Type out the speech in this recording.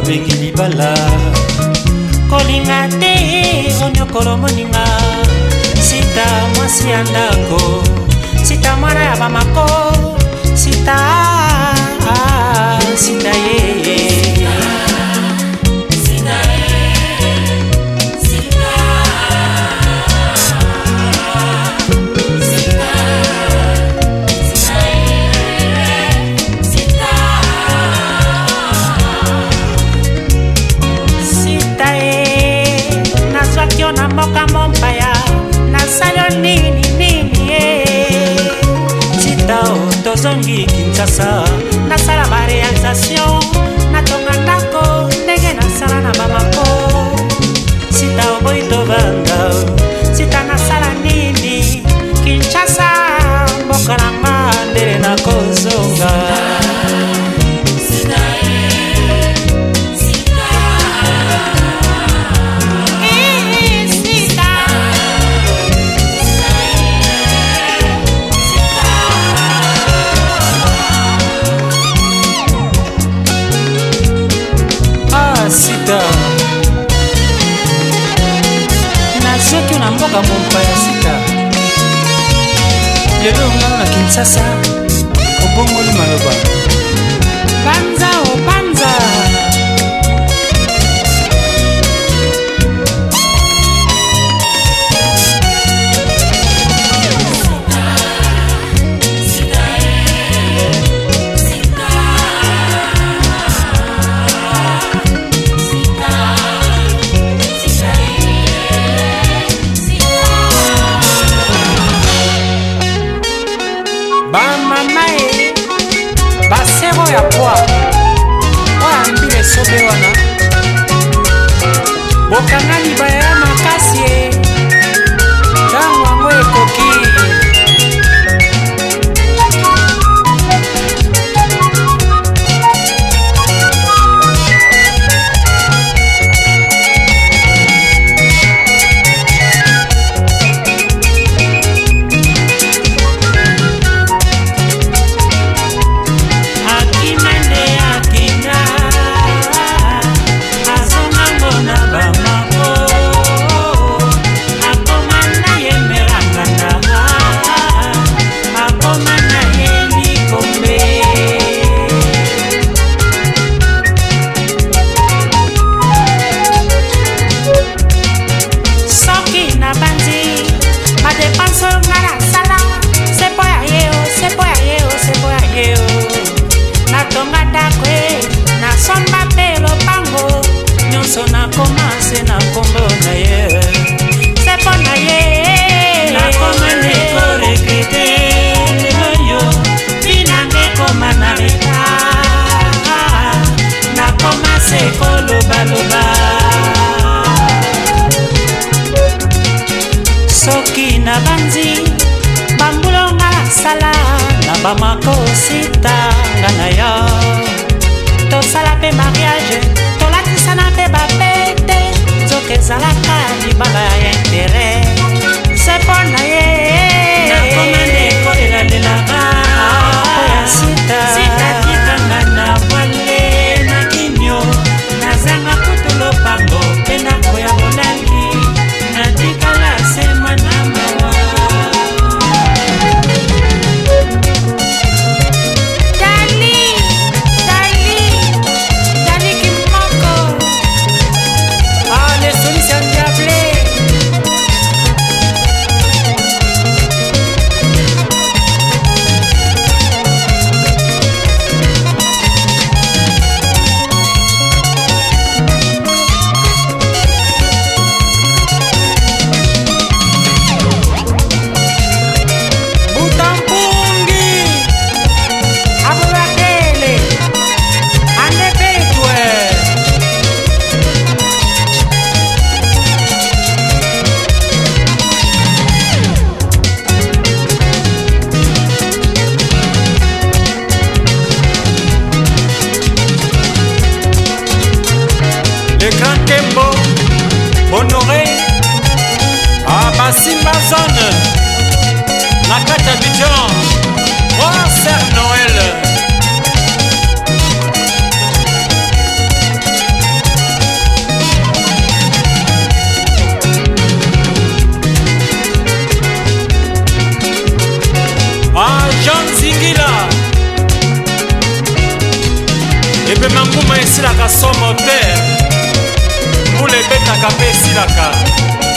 babengi libala kolinga te onyokolo moninga sita mwasi ya ndako sita mwana ya bamako sita sita ye na mboka mompaya nasala nini sita tozongi Kinshasa nasala barealisation natonga ndako ndenge nasala na bamako sita oboyi tovanda sita nasala nini Kinshasa mboka nanga ndele nakozonga sita nazoki na mboka mompaya sita lelo ngana na Kinshasa obongoli maloba panza o panza bamamae basero ya poa oya mbile sobe wana bokanga libaya ya makasi e ntango yango ekoki nakomase na kombo na ye sepo na ye nakoma neko regrete leloyo binange koma na reta nakomase kolobaloba soki na banzi bambulonga sala na bamako sita nga na yo tosala pe mariage tolatisa na pe bapete nzoka ezalaka libala ya intere sepo na ye nakoma ndeko elalelaka oya sita tikanga na vale na kinyo nazanga kutu lopango mpe ndako ya bolali natikala se mwana mawa esilaka son moteur mbula ebetaka mpe esilaka